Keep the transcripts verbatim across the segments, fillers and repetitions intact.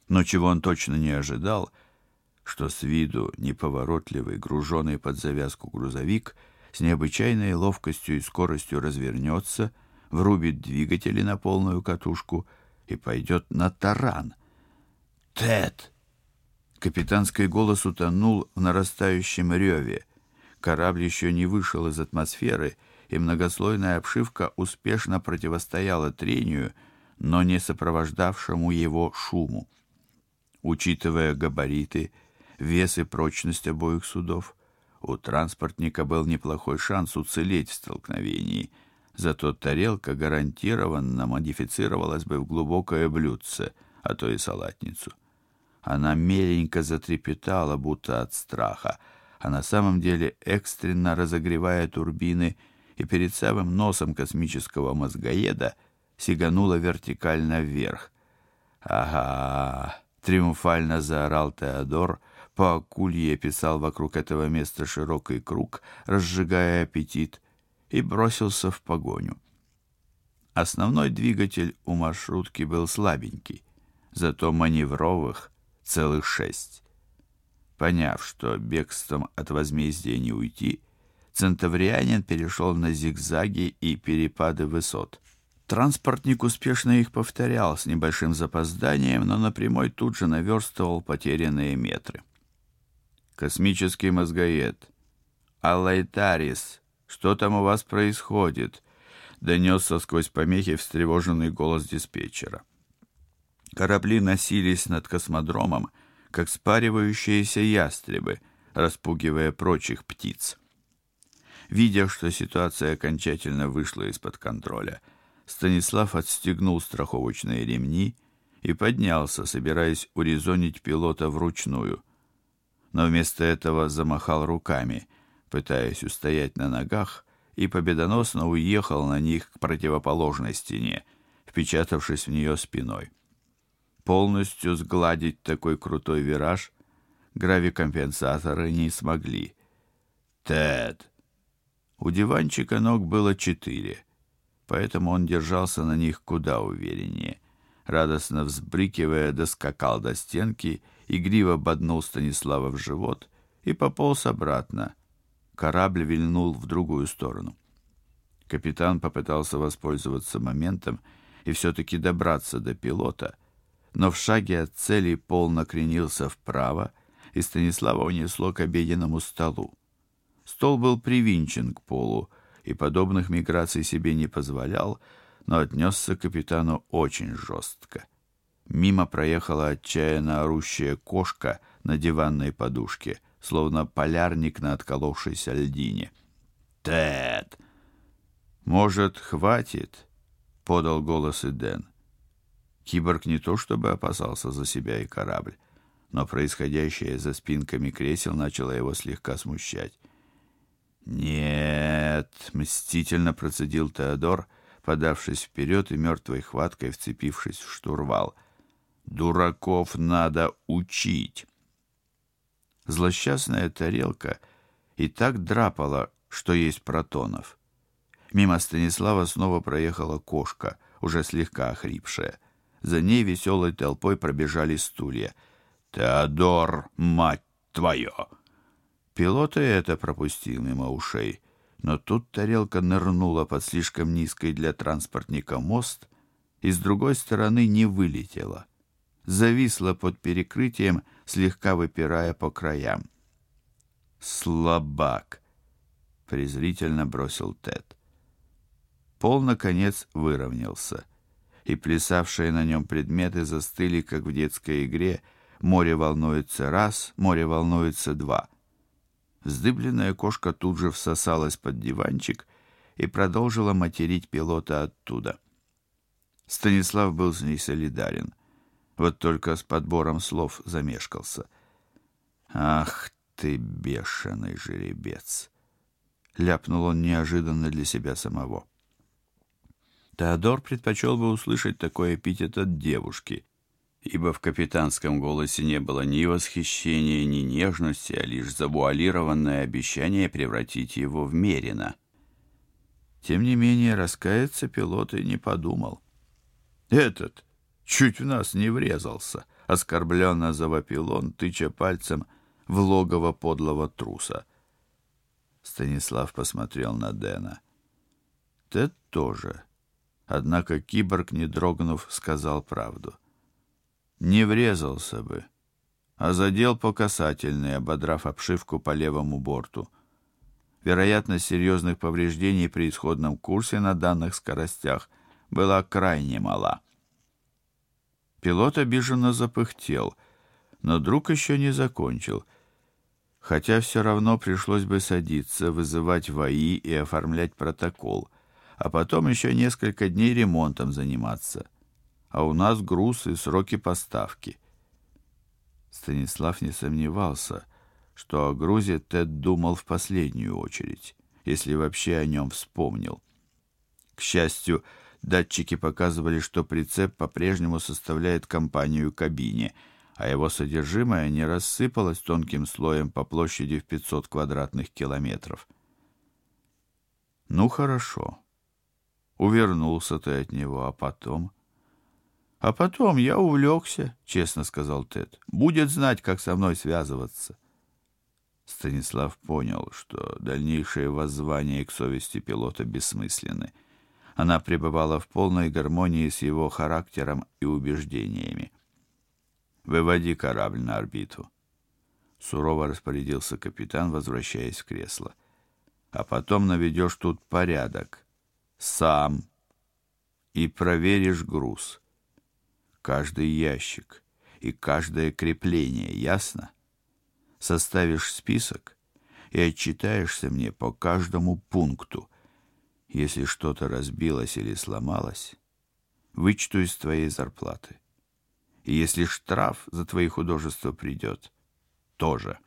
Но чего он точно не ожидал, что с виду неповоротливый, груженный под завязку грузовик с необычайной ловкостью и скоростью развернется, врубит двигатели на полную катушку и пойдет на таран. «Тед!» Капитанский голос утонул в нарастающем реве. Корабль еще не вышел из атмосферы, и многослойная обшивка успешно противостояла трению, но не сопровождавшему его шуму. Учитывая габариты, вес и прочность обоих судов, у транспортника был неплохой шанс уцелеть в столкновении, зато тарелка гарантированно модифицировалась бы в глубокое блюдце, а то и салатницу. Она меленько затрепетала, будто от страха, а на самом деле экстренно разогревая турбины, и перед самым носом космического мозгоеда сиганула вертикально вверх. «Ага!» — триумфально заорал Теодор, по акулье писал вокруг этого места широкий круг, разжигая аппетит, и бросился в погоню. Основной двигатель у маршрутки был слабенький, зато маневровых целых шесть. Поняв, что бегством от возмездия не уйти, центаврианин перешел на зигзаги и перепады высот. Транспортник успешно их повторял с небольшим запозданием, но на прямой тут же наверстывал потерянные метры. «Космический мозгоед! Алайтарис! Что там у вас происходит?» — донесся сквозь помехи встревоженный голос диспетчера. Корабли носились над космодромом, как спаривающиеся ястребы, распугивая прочих птиц. Видя, что ситуация окончательно вышла из-под контроля, Станислав отстегнул страховочные ремни и поднялся, собираясь урезонить пилота вручную. Но вместо этого замахал руками, пытаясь устоять на ногах, и победоносно уехал на них к противоположной стене, впечатавшись в нее спиной. Полностью сгладить такой крутой вираж гравикомпенсаторы не смогли. «Тед!» У диванчика ног было четыре, поэтому он держался на них куда увереннее. Радостно взбрыкивая, доскакал до стенки, игриво боднул Станислава в живот и пополз обратно. Корабль вильнул в другую сторону. Капитан попытался воспользоваться моментом и все-таки добраться до пилота, но в шаге от цели пол накренился вправо, и Станислава унесло к обеденному столу. Стол был привинчен к полу и подобных миграций себе не позволял, но отнесся к капитану очень жестко. Мимо проехала отчаянно орущая кошка на диванной подушке, словно полярник на отколовшейся льдине. «Тед!» «Может, хватит?» — подал голос Эден. Киборг не то чтобы опасался за себя и корабль, но происходящее за спинками кресел начало его слегка смущать. «Нет», — мстительно процедил Теодор, подавшись вперед и мертвой хваткой вцепившись в штурвал. «Дураков надо учить». Злосчастная тарелка и так драпала, что есть протонов. Мимо Станислава снова проехала кошка, уже слегка охрипшая. За ней веселой толпой пробежали стулья. «Теодор, мать твою!» Пилот и это пропустил мимо ушей, но тут тарелка нырнула под слишком низкий для транспортника мост и с другой стороны не вылетела. Зависла под перекрытием, слегка выпирая по краям. «Слабак!» — презрительно бросил Тед. Пол, наконец, выровнялся, и плясавшие на нем предметы застыли, как в детской игре «Море волнуется раз, море волнуется два». Вздыбленная кошка тут же всосалась под диванчик и продолжила материть пилота оттуда. Станислав был с ней солидарен, вот только с подбором слов замешкался. «Ах ты, бешеный жеребец!» — ляпнул он неожиданно для себя самого. Теодор предпочел бы услышать такой эпитет от девушки, ибо в капитанском голосе не было ни восхищения, ни нежности, а лишь завуалированное обещание превратить его в мерина. Тем не менее, раскаяться пилот и не подумал. «Этот чуть в нас не врезался», — оскорбленно завопил он, тыча пальцем в логово подлого труса. Станислав посмотрел на Дэна. Тед тоже. Однако киборг, не дрогнув, сказал правду. Не врезался бы, а задел по касательной, ободрав обшивку по левому борту. Вероятность серьезных повреждений при исходном курсе на данных скоростях была крайне мала. Пилот обиженно запыхтел, но друг еще не закончил, хотя все равно пришлось бы садиться, вызывать ВАИ и оформлять протокол, а потом еще несколько дней ремонтом заниматься. А у нас груз и сроки поставки. Станислав не сомневался, что о грузе Тед думал в последнюю очередь, если вообще о нем вспомнил. К счастью, датчики показывали, что прицеп по-прежнему составляет компанию кабине, а его содержимое не рассыпалось тонким слоем по площади в пятьсот квадратных километров. Ну хорошо. Увернулся ты от него, а потом... А потом я увлекся, честно сказал Тед. Будет знать, как со мной связываться. Станислав понял, что дальнейшие воззвания к совести пилота бессмысленны. Она пребывала в полной гармонии с его характером и убеждениями. «Выводи корабль на орбиту», — сурово распорядился капитан, возвращаясь в кресло. «А потом наведешь тут порядок. Сам. И проверишь груз. Каждый ящик и каждое крепление, ясно? Составишь список и отчитаешься мне по каждому пункту. Если что-то разбилось или сломалось, вычту из твоей зарплаты. И если штраф за твои художества придет, тоже.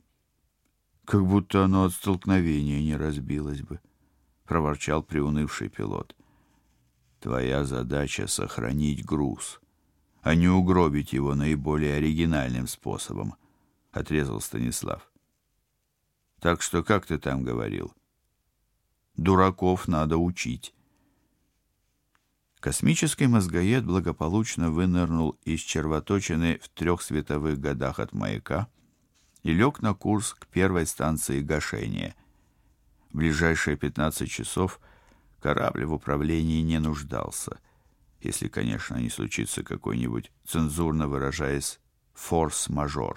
Как будто оно от столкновения не разбилось бы, проворчал приунывший пилот. Твоя задача — сохранить груз, а не угробить его наиболее оригинальным способом, отрезал Станислав. Так что, как ты там говорил? Дураков надо учить. Космический мозгоед благополучно вынырнул из червоточины в трех световых годах от маяка и лег на курс к первой станции гашения. В ближайшие пятнадцать часов корабль в управлении не нуждался, если, конечно, не случится какой-нибудь, цензурно выражаясь, форс-мажор.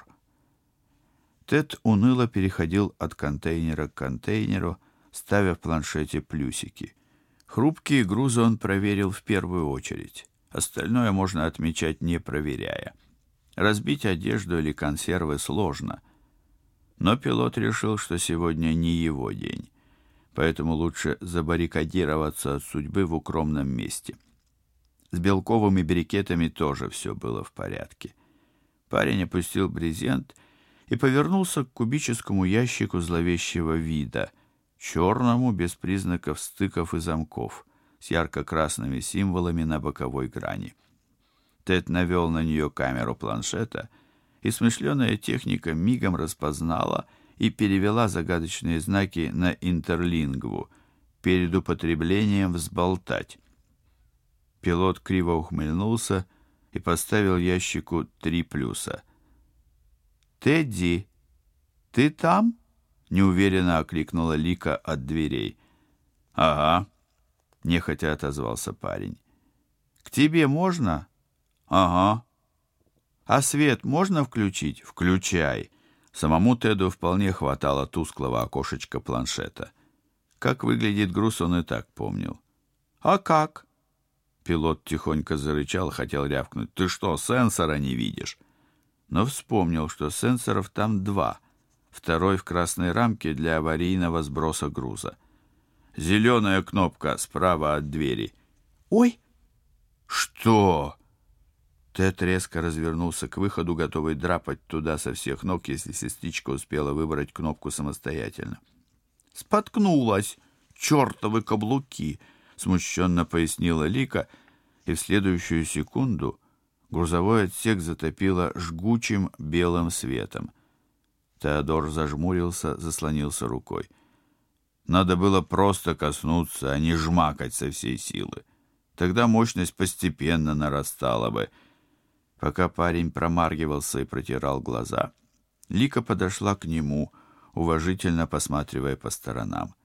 Тед уныло переходил от контейнера к контейнеру, ставя в планшете плюсики. Хрупкие грузы он проверил в первую очередь. Остальное можно отмечать, не проверяя. Разбить одежду или консервы сложно. Но пилот решил, что сегодня не его день, поэтому лучше забаррикадироваться от судьбы в укромном месте. С белковыми брикетами тоже все было в порядке. Парень опустил брезент и повернулся к кубическому ящику зловещего вида, черному, без признаков стыков и замков, с ярко-красными символами на боковой грани. Тед навел на нее камеру планшета, и смышленая техника мигом распознала и перевела загадочные знаки на интерлингву, перед употреблением взболтать. Пилот криво ухмыльнулся и поставил ящику три плюса. «Тедди, ты там?» — неуверенно окликнула Лика от дверей. «Ага», — нехотя отозвался парень. «К тебе можно?» «Ага». «А свет можно включить?» «Включай». Самому Теду вполне хватало тусклого окошечка планшета. Как выглядит груз, он и так помнил. «А как?» Пилот тихонько зарычал, хотел рявкнуть. «Ты что, сенсора не видишь?» Но вспомнил, что сенсоров там два. Второй в красной рамке для аварийного сброса груза. Зеленая кнопка справа от двери. «Ой!» «Что?» Тед резко развернулся к выходу, готовый драпать туда со всех ног, если сестричка успела выбрать кнопку самостоятельно. «Споткнулась! Чертовы каблуки!» — смущенно пояснила Лика, и в следующую секунду грузовой отсек затопило жгучим белым светом. Теодор зажмурился, заслонился рукой. Надо было просто коснуться, а не жмакать со всей силы. Тогда мощность постепенно нарастала бы. Пока парень промаргивался и протирал глаза, Лика подошла к нему, уважительно посматривая по сторонам.